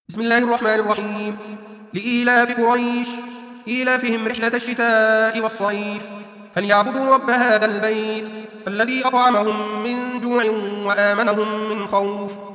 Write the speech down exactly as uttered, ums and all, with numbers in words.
بسم الله الرحمن الرحيم. لإيلاف قريش إيلافهم رحلة الشتاء والصيف فليعبدوا رب هذا البيت الذي أطعمهم من جوع وآمنهم من خوف.